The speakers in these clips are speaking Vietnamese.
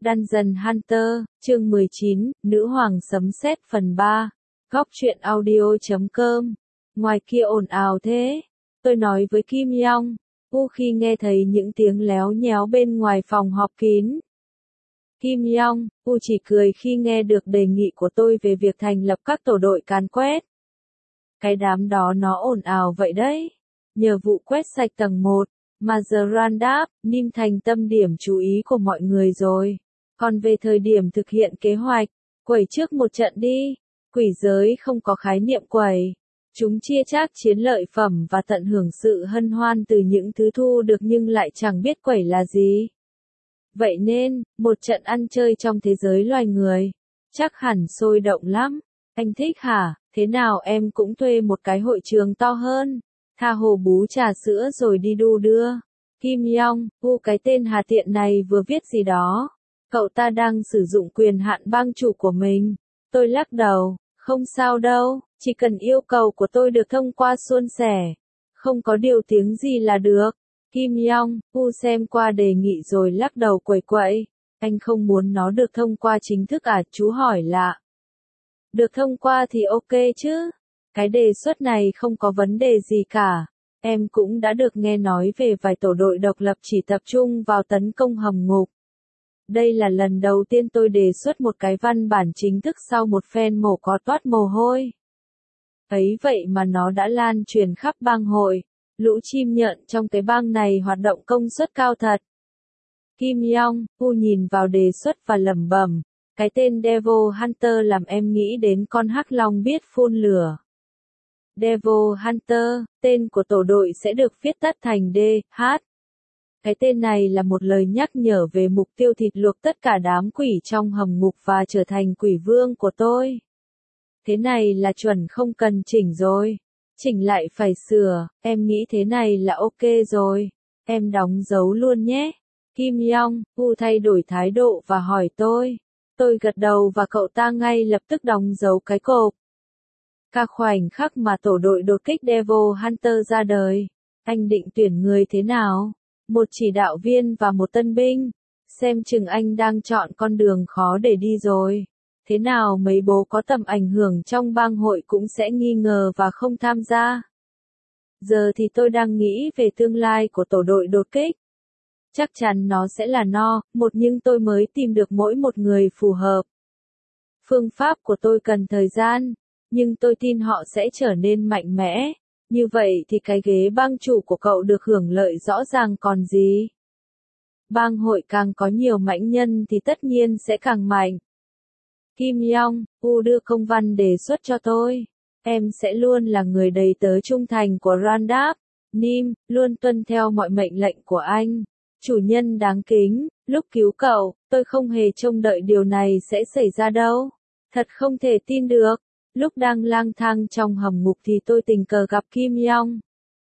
Dungeon Hunter, chương 19, Nữ hoàng sấm sét phần 3. Góc truyện audio.com. Ngoài kia ồn ào thế. Tôi nói với Kim Yong. Khi nghe thấy những tiếng léo nhéo bên ngoài phòng họp kín. Kim Yong, chỉ cười khi nghe được đề nghị của tôi về việc thành lập các tổ đội càn quét. Cái đám đó nó ồn ào vậy đấy. Nhờ vụ quét sạch tầng 1, mà The Roundup, Nim thành tâm điểm chú ý của mọi người rồi. Còn về thời điểm thực hiện kế hoạch, quẩy trước một trận đi. Quỷ giới không có khái niệm quẩy. Chúng chia chác chiến lợi phẩm và tận hưởng sự hân hoan từ những thứ thu được nhưng lại chẳng biết quẩy là gì. Vậy nên, một trận ăn chơi trong thế giới loài người, chắc hẳn sôi động lắm. Anh thích hả? Thế nào em cũng thuê một cái hội trường to hơn. Tha hồ bú trà sữa rồi đi đu đưa. Kim Yong, cái tên hà tiện này vừa viết gì đó. Cậu ta đang sử dụng quyền hạn bang chủ của mình. Tôi lắc đầu, không sao đâu, chỉ cần yêu cầu của tôi được thông qua suôn sẻ. Không có điều tiếng gì là được. Kim Yong, xem qua đề nghị rồi lắc đầu quẩy quậy. Anh không muốn nó được thông qua chính thức à? Chú hỏi lạ. Được thông qua thì ok chứ. Cái đề xuất này không có vấn đề gì cả. Em cũng đã được nghe nói về vài tổ đội độc lập chỉ tập trung vào tấn công hầm ngục. Đây là lần đầu tiên tôi đề xuất một cái văn bản chính thức sau một phen mổ có toát mồ hôi. Ấy vậy mà nó đã lan truyền khắp bang hội. Lũ chim nhện trong cái bang này hoạt động công suất cao thật. Kim Yong, nhìn vào đề xuất và lẩm bẩm. Cái tên Devil Hunter làm em nghĩ đến con hắc long biết phun lửa. Devil Hunter, tên của tổ đội sẽ được viết tắt thành DH. Cái tên này là một lời nhắc nhở về mục tiêu thịt luộc tất cả đám quỷ trong hầm ngục và trở thành quỷ vương của tôi. Thế này là chuẩn không cần chỉnh rồi. Chỉnh lại phải sửa, em nghĩ thế này là ok rồi. Em đóng dấu luôn nhé. Kim Yong, thay đổi thái độ và hỏi tôi. Tôi gật đầu và cậu ta ngay lập tức đóng dấu cái cộp. Cả khoảnh khắc mà tổ đội đột kích Devil Hunter ra đời. Anh định tuyển người thế nào? Một chỉ đạo viên và một tân binh. Xem chừng anh đang chọn con đường khó để đi rồi. Thế nào mấy bố có tầm ảnh hưởng trong bang hội cũng sẽ nghi ngờ và không tham gia. Giờ thì tôi đang nghĩ về tương lai của tổ đội đột kích. Chắc chắn nó sẽ là một nhưng tôi mới tìm được mỗi một người phù hợp. Phương pháp của tôi cần thời gian, nhưng tôi tin họ sẽ trở nên mạnh mẽ. Như vậy thì cái ghế bang chủ của cậu được hưởng lợi rõ ràng còn gì. Bang hội càng có nhiều mãnh nhân thì tất nhiên sẽ càng mạnh. Kim Yong, đưa công văn đề xuất cho tôi. Em sẽ luôn là người đầy tớ trung thành của Roundup. Nim, luôn tuân theo mọi mệnh lệnh của anh. Chủ nhân đáng kính, lúc cứu cậu, tôi không hề trông đợi điều này sẽ xảy ra đâu. Thật không thể tin được. Lúc đang lang thang trong hầm ngục thì tôi tình cờ gặp Kim Yong.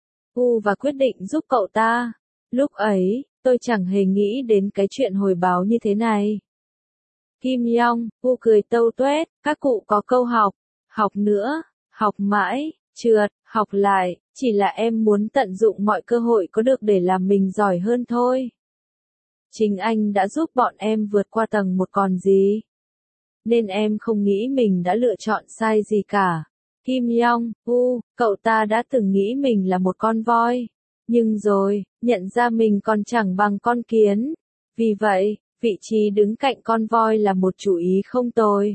Và quyết định giúp cậu ta. Lúc ấy, tôi chẳng hề nghĩ đến cái chuyện hồi báo như thế này. Kim Yong, cười tâu tuét, các cụ có câu học nữa, học mãi, trượt, học lại, chỉ là em muốn tận dụng mọi cơ hội có được để làm mình giỏi hơn thôi. Chính anh đã giúp bọn em vượt qua tầng 1 còn gì. Nên em không nghĩ mình đã lựa chọn sai gì cả. Kim Yong, cậu ta đã từng nghĩ mình là một con voi. Nhưng rồi, nhận ra mình còn chẳng bằng con kiến. Vì vậy, vị trí đứng cạnh con voi là một chủ ý không tồi.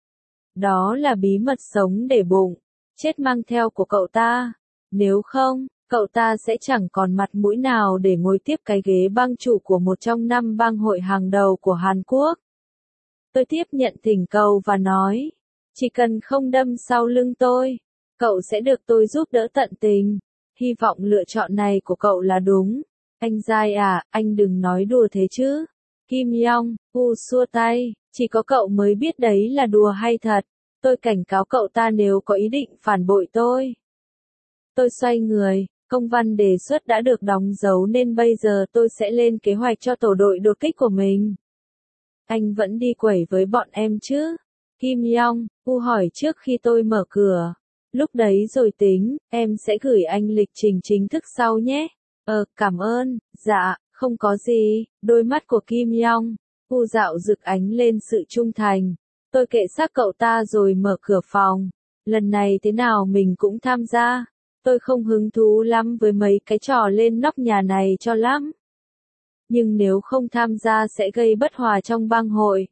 Đó là bí mật sống để bụng, chết mang theo của cậu ta. Nếu không, cậu ta sẽ chẳng còn mặt mũi nào để ngồi tiếp cái ghế bang chủ của một trong 5 bang hội hàng đầu của Hàn Quốc. Tôi tiếp nhận thỉnh cầu và nói, chỉ cần không đâm sau lưng tôi, cậu sẽ được tôi giúp đỡ tận tình. Hy vọng lựa chọn này của cậu là đúng. Anh dai à, anh đừng nói đùa thế chứ. Kim Yong, xua tay, chỉ có cậu mới biết đấy là đùa hay thật. Tôi cảnh cáo cậu ta nếu có ý định phản bội tôi. Tôi xoay người, công văn đề xuất đã được đóng dấu nên bây giờ tôi sẽ lên kế hoạch cho tổ đội đột kích của mình. Anh vẫn đi quẩy với bọn em chứ? Kim Yong, hỏi trước khi tôi mở cửa. Lúc đấy rồi tính, em sẽ gửi anh lịch trình chính thức sau nhé. Cảm ơn, dạ, không có gì. Đôi mắt của Kim Yong U dạo rực ánh lên sự trung thành. Tôi kệ xác cậu ta rồi mở cửa phòng. Lần này thế nào mình cũng tham gia. Tôi không hứng thú lắm với mấy cái trò lên nóc nhà này cho lắm. Nhưng nếu không tham gia sẽ gây bất hòa trong bang hội.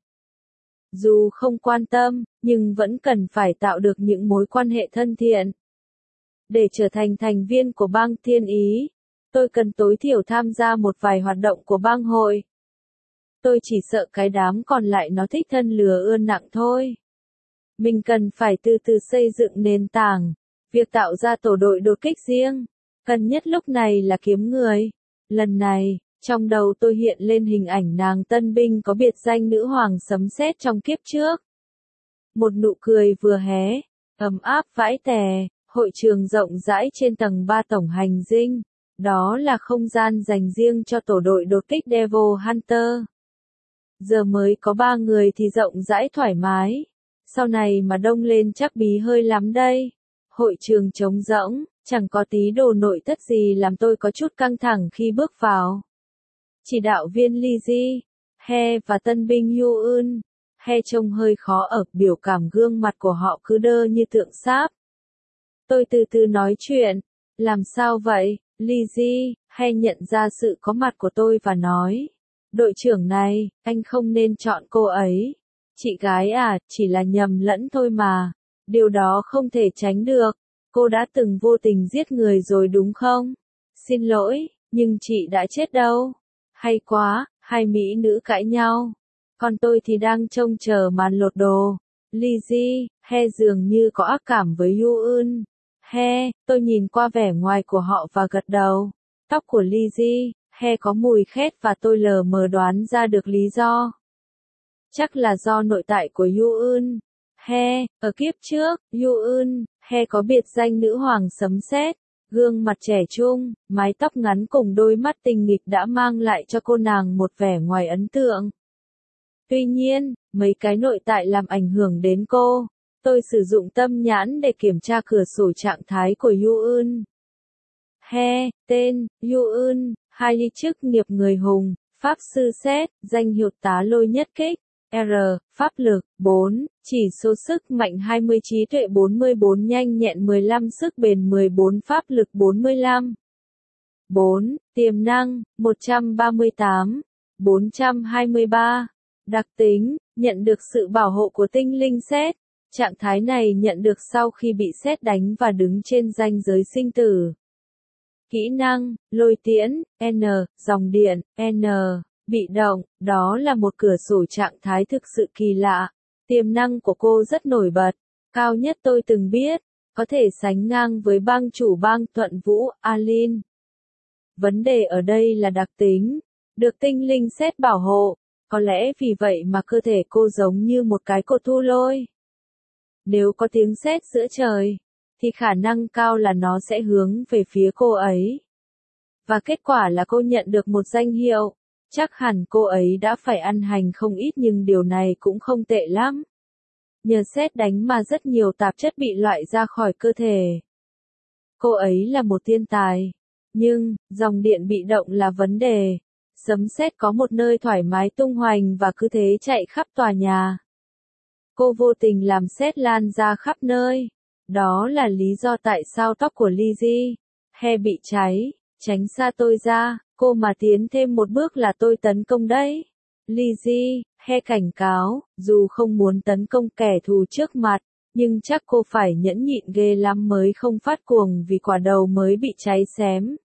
Dù không quan tâm, nhưng vẫn cần phải tạo được những mối quan hệ thân thiện. Để trở thành thành viên của bang Thiên Ý, tôi cần tối thiểu tham gia một vài hoạt động của bang hội. Tôi chỉ sợ cái đám còn lại nó thích thân lừa ươn nặng thôi. Mình cần phải từ từ xây dựng nền tảng. Việc tạo ra tổ đội đột kích riêng, cần nhất lúc này là kiếm người. Lần này, trong đầu tôi hiện lên hình ảnh nàng tân binh có biệt danh nữ hoàng sấm sét trong kiếp trước. Một nụ cười vừa hé, ấm áp vãi tè, hội trường rộng rãi trên tầng 3 tổng hành dinh. Đó là không gian dành riêng cho tổ đội đột kích Devil Hunter. Giờ mới có 3 người thì rộng rãi thoải mái. Sau này mà đông lên chắc bí hơi lắm đây. Hội trường trống rỗng, chẳng có tí đồ nội thất gì làm tôi có chút căng thẳng khi bước vào. Chỉ đạo viên Lizzie, He và tân binh Yoon, He trông hơi khó ở, biểu cảm gương mặt của họ cứ đơ như tượng sáp. Tôi từ từ nói chuyện, làm sao vậy, Lizzie? He nhận ra sự có mặt của tôi và nói, đội trưởng này, anh không nên chọn cô ấy. Chị gái à, chỉ là nhầm lẫn thôi mà. Điều đó không thể tránh được. Cô đã từng vô tình giết người rồi đúng không? Xin lỗi, nhưng chị đã chết đâu. Hay quá, hai mỹ nữ cãi nhau. Còn tôi thì đang trông chờ màn lột đồ. Lizzie, He dường như có ác cảm với Yoon. He, tôi nhìn qua vẻ ngoài của họ và gật đầu. Tóc của Lizzie, He có mùi khét và tôi lờ mờ đoán ra được lý do. Chắc là do nội tại của Yoon. He, ở kiếp trước, Yoon, He có biệt danh nữ hoàng sấm sét. Gương mặt trẻ trung, mái tóc ngắn cùng đôi mắt tinh nghịch đã mang lại cho cô nàng một vẻ ngoài ấn tượng. Tuy nhiên, mấy cái nội tại làm ảnh hưởng đến cô. Tôi sử dụng tâm nhãn để kiểm tra cửa sổ trạng thái của Yoon. He, tên, Yoon, hai ly chức nghiệp người hùng, pháp sư xét, danh hiệu tá lôi nhất kích. R, pháp lực, 4, chỉ số sức mạnh 20 trí tuệ 44 nhanh nhẹn 15 sức bền 14 pháp lực 45. 4, tiềm năng, 138, 423. Đặc tính, nhận được sự bảo hộ của tinh linh sét. Trạng thái này nhận được sau khi bị sét đánh và đứng trên ranh giới sinh tử. Kỹ năng, lôi tiễn, N, dòng điện, N. Bị động, đó là một cửa sổ trạng thái thực sự kỳ lạ. Tiềm năng của cô rất nổi bật, cao nhất tôi từng biết, có thể sánh ngang với bang chủ bang Thuận Vũ, Alin. Vấn đề ở đây là đặc tính, được tinh linh sét bảo hộ, có lẽ vì vậy mà cơ thể cô giống như một cái cột thu lôi. Nếu có tiếng sét giữa trời, thì khả năng cao là nó sẽ hướng về phía cô ấy. Và kết quả là cô nhận được một danh hiệu. Chắc hẳn cô ấy đã phải ăn hành không ít nhưng điều này cũng không tệ lắm. Nhờ sét đánh mà rất nhiều tạp chất bị loại ra khỏi cơ thể. Cô ấy là một thiên tài. Nhưng, dòng điện bị động là vấn đề. Sấm sét có một nơi thoải mái tung hoành và cứ thế chạy khắp tòa nhà. Cô vô tình làm sét lan ra khắp nơi. Đó là lý do tại sao tóc của Lizzie, He bị cháy. Tránh xa tôi ra, cô mà tiến thêm một bước là tôi tấn công đấy. Lizzie, He cảnh cáo, dù không muốn tấn công kẻ thù trước mặt, nhưng chắc cô phải nhẫn nhịn ghê lắm mới không phát cuồng vì quả đầu mới bị cháy xém.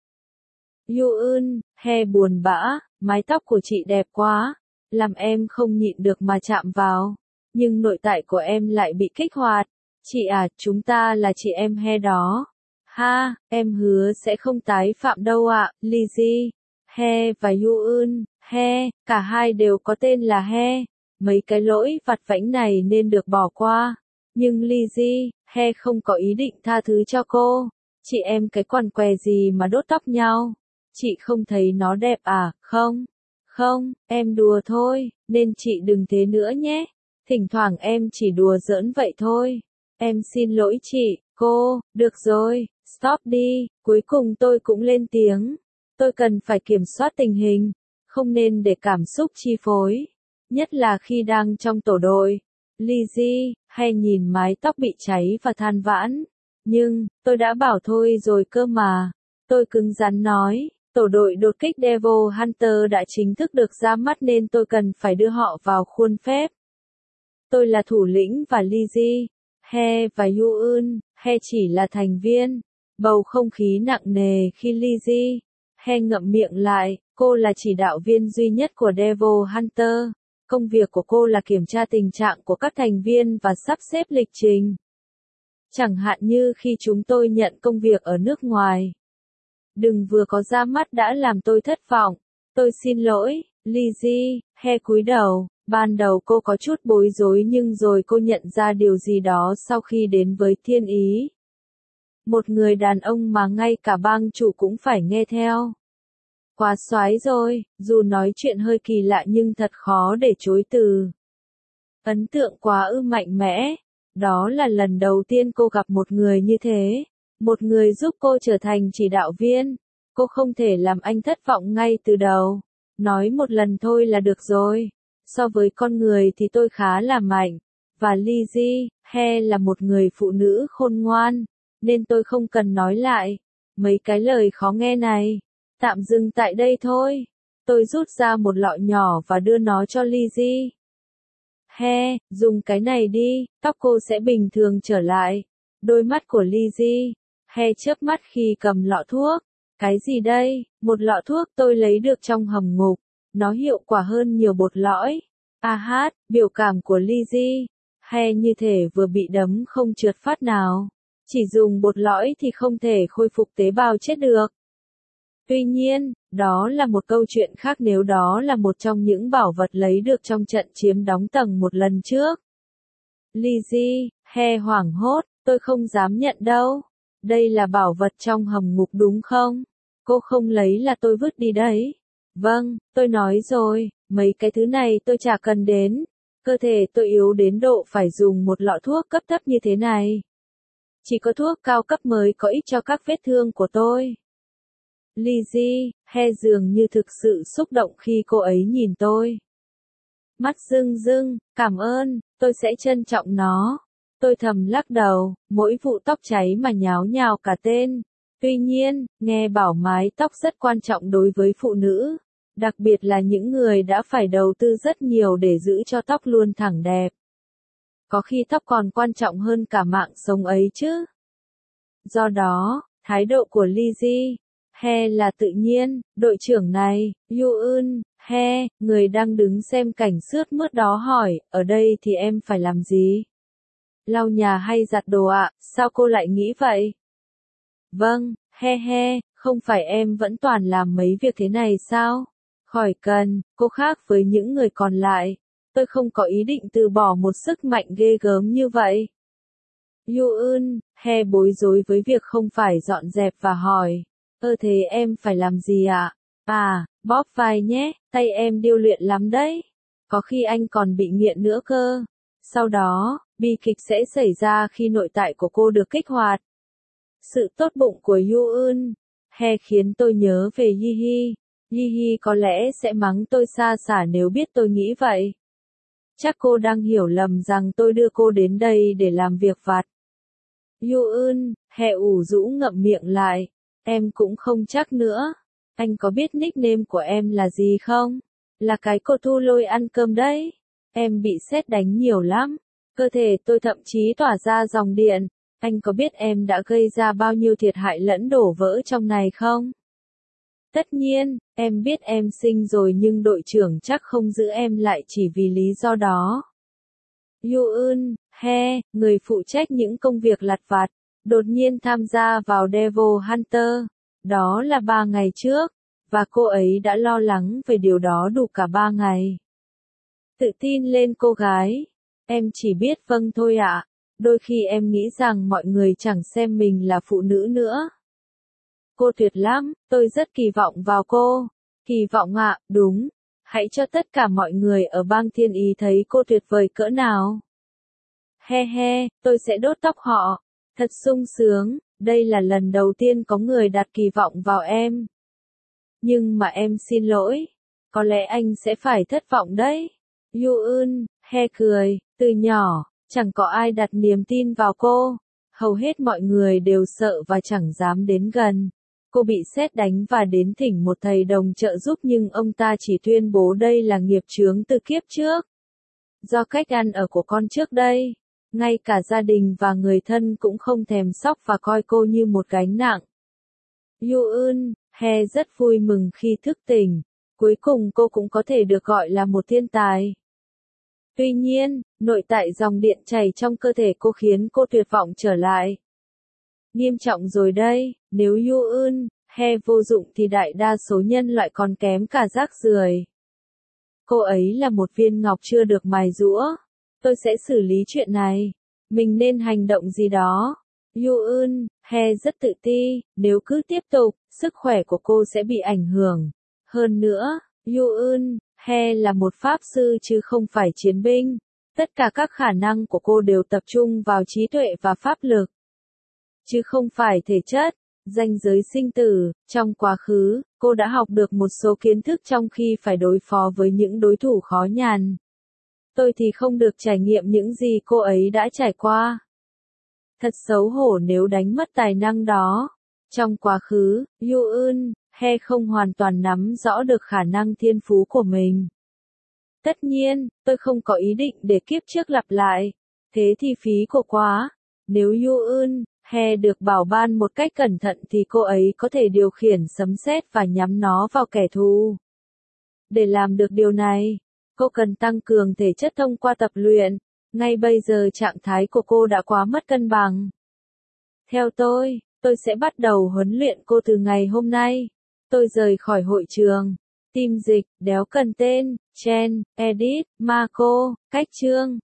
Yoon, He buồn bã, mái tóc của chị đẹp quá, làm em không nhịn được mà chạm vào, nhưng nội tại của em lại bị kích hoạt. Chị à, chúng ta là chị em He đó. Ha, em hứa sẽ không tái phạm đâu ạ, Lizzie. He và Yoon, He, cả hai đều có tên là He. Mấy cái lỗi vặt vãnh này nên được bỏ qua. Nhưng Lizzie, He không có ý định tha thứ cho cô. Chị em cái quằn què gì mà đốt tóc nhau. Chị không thấy nó đẹp à, không? Không, em đùa thôi, nên chị đừng thế nữa nhé. Thỉnh thoảng em chỉ đùa giỡn vậy thôi. Em xin lỗi chị, cô, được rồi. Stop đi, cuối cùng tôi cũng lên tiếng. Tôi cần phải kiểm soát tình hình, không nên để cảm xúc chi phối. Nhất là khi đang trong tổ đội. Lizzie, hay nhìn mái tóc bị cháy và than vãn. Nhưng, tôi đã bảo thôi rồi cơ mà. Tôi cứng rắn nói, tổ đội đột kích Devil Hunter đã chính thức được ra mắt nên tôi cần phải đưa họ vào khuôn phép. Tôi là thủ lĩnh và Lizzie, He và Yoon, He chỉ là thành viên. Bầu không khí nặng nề khi Lizzie, He ngậm miệng lại, cô là chỉ đạo viên duy nhất của Devil Hunter. Công việc của cô là kiểm tra tình trạng của các thành viên và sắp xếp lịch trình. Chẳng hạn như khi chúng tôi nhận công việc ở nước ngoài. Đừng vừa có ra mắt đã làm tôi thất vọng. Tôi xin lỗi, Lizzie, He cúi đầu. Ban đầu cô có chút bối rối nhưng rồi cô nhận ra điều gì đó sau khi đến với Thiên Ý. Một người đàn ông mà ngay cả bang chủ cũng phải nghe theo. Quá soái rồi, dù nói chuyện hơi kỳ lạ nhưng thật khó để chối từ. Ấn tượng quá mạnh mẽ. Đó là lần đầu tiên cô gặp một người như thế. Một người giúp cô trở thành chỉ đạo viên. Cô không thể làm anh thất vọng ngay từ đầu. Nói một lần thôi là được rồi. So với con người thì tôi khá là mạnh. Và Lizzie, He là một người phụ nữ khôn ngoan. Nên tôi không cần nói lại. Mấy cái lời khó nghe này. Tạm dừng tại đây thôi. Tôi rút ra một lọ nhỏ và đưa nó cho Lizzie. He, dùng cái này đi, tóc cô sẽ bình thường trở lại. Đôi mắt của Lizzie, He chớp mắt khi cầm lọ thuốc. Cái gì đây? Một lọ thuốc tôi lấy được trong hầm ngục. Nó hiệu quả hơn nhiều bột lõi. Biểu cảm của Lizzie, He như thể vừa bị đấm không trượt phát nào. Chỉ dùng bột lõi thì không thể khôi phục tế bào chết được. Tuy nhiên, đó là một câu chuyện khác nếu đó là một trong những bảo vật lấy được trong trận chiếm đóng tầng một lần trước. Lizzie, He hoảng hốt, tôi không dám nhận đâu. Đây là bảo vật trong hầm ngục đúng không? Cô không lấy là tôi vứt đi đấy. Vâng, tôi nói rồi, mấy cái thứ này tôi chả cần đến. Cơ thể tôi yếu đến độ phải dùng một lọ thuốc cấp thấp như thế này. Chỉ có thuốc cao cấp mới có ích cho các vết thương của tôi. Lizzie, He dường như thực sự xúc động khi cô ấy nhìn tôi. Mắt rưng rưng, cảm ơn, tôi sẽ trân trọng nó. Tôi thầm lắc đầu, mỗi vụ tóc cháy mà nháo nhào cả tên. Tuy nhiên, nghe bảo mái tóc rất quan trọng đối với phụ nữ. Đặc biệt là những người đã phải đầu tư rất nhiều để giữ cho tóc luôn thẳng đẹp. Có khi tóc còn quan trọng hơn cả mạng sống ấy chứ. Do đó, thái độ của Lizzie, He là tự nhiên, đội trưởng này, Yoon, He, người đang đứng xem cảnh sướt mướt đó hỏi, ở đây thì em phải làm gì? Lau nhà hay giặt đồ ạ, sao cô lại nghĩ vậy? Vâng, He, không phải em vẫn toàn làm mấy việc thế này sao? Khỏi cần, cô khác với những người còn lại. Tôi không có ý định từ bỏ một sức mạnh ghê gớm như vậy. Yoon, He bối rối với việc không phải dọn dẹp và hỏi. Thế em phải làm gì ạ? Bóp vai nhé, tay em điêu luyện lắm đấy. Có khi anh còn bị nghiện nữa cơ. Sau đó, bi kịch sẽ xảy ra khi nội tại của cô được kích hoạt. Sự tốt bụng của Yoon, He khiến tôi nhớ về Yihi. Yihi có lẽ sẽ mắng tôi xa xả nếu biết tôi nghĩ vậy. Chắc cô đang hiểu lầm rằng tôi đưa cô đến đây để làm việc vặt. Yoon, He ủ rũ ngậm miệng lại. Em cũng không chắc nữa. Anh có biết nickname của em là gì không? Là cái cô thu lôi ăn cơm đấy. Em bị sét đánh nhiều lắm. Cơ thể tôi thậm chí tỏa ra dòng điện. Anh có biết em đã gây ra bao nhiêu thiệt hại lẫn đổ vỡ trong này không? Tất nhiên, em biết em xinh rồi nhưng đội trưởng chắc không giữ em lại chỉ vì lý do đó. Yoon, He, người phụ trách những công việc lặt vặt, đột nhiên tham gia vào Devil Hunter. Đó là 3 ngày trước, và cô ấy đã lo lắng về điều đó đủ cả 3 ngày. Tự tin lên cô gái. Em chỉ biết vâng thôi ạ. Đôi khi em nghĩ rằng mọi người chẳng xem mình là phụ nữ nữa. Cô tuyệt lắm, tôi rất kỳ vọng vào cô. Kỳ vọng ạ, đúng. Hãy cho tất cả mọi người ở bang Thiên Ý thấy cô tuyệt vời cỡ nào. He, tôi sẽ đốt tóc họ. Thật sung sướng, đây là lần đầu tiên có người đặt kỳ vọng vào em. Nhưng mà em xin lỗi. Có lẽ anh sẽ phải thất vọng đấy. Yoon He cười, từ nhỏ, chẳng có ai đặt niềm tin vào cô. Hầu hết mọi người đều sợ và chẳng dám đến gần. Cô bị sét đánh và đến thỉnh một thầy đồng trợ giúp nhưng ông ta chỉ tuyên bố đây là nghiệp chướng từ kiếp trước. Do cách ăn ở của con trước đây, ngay cả gia đình và người thân cũng không thèm sóc và coi cô như một gánh nặng. Yoon He rất vui mừng khi thức tỉnh. Cuối cùng cô cũng có thể được gọi là một thiên tài. Tuy nhiên, nội tại dòng điện chảy trong cơ thể cô khiến cô tuyệt vọng trở lại. Nghiêm trọng rồi đây, nếu Yoon He vô dụng thì đại đa số nhân loại còn kém cả rác rưởi. Cô ấy là một viên ngọc chưa được mài giũa. Tôi sẽ xử lý chuyện này. Mình nên hành động gì đó. Yoon He rất tự ti, nếu cứ tiếp tục, sức khỏe của cô sẽ bị ảnh hưởng. Hơn nữa, Yoon He là một pháp sư chứ không phải chiến binh. Tất cả các khả năng của cô đều tập trung vào trí tuệ và pháp lực, chứ không phải thể chất. Ranh giới sinh tử, trong quá khứ, cô đã học được một số kiến thức trong khi phải đối phó với những đối thủ khó nhằn. Tôi thì không được trải nghiệm những gì cô ấy đã trải qua. Thật xấu hổ nếu đánh mất tài năng đó. Trong quá khứ, Yoon He không hoàn toàn nắm rõ được khả năng thiên phú của mình. Tất nhiên, tôi không có ý định để kiếp trước lặp lại. Thế thì phí của quá. Nếu Yoon He được bảo ban một cách cẩn thận thì cô ấy có thể điều khiển sấm sét và nhắm nó vào kẻ thù. Để làm được điều này, cô cần tăng cường thể chất thông qua tập luyện. Ngay bây giờ trạng thái của cô đã quá mất cân bằng. Theo tôi sẽ bắt đầu huấn luyện cô từ ngày hôm nay. Tôi rời khỏi hội trường. Team dịch, đéo cần tên, Chen, Edit, Marco, cách chương.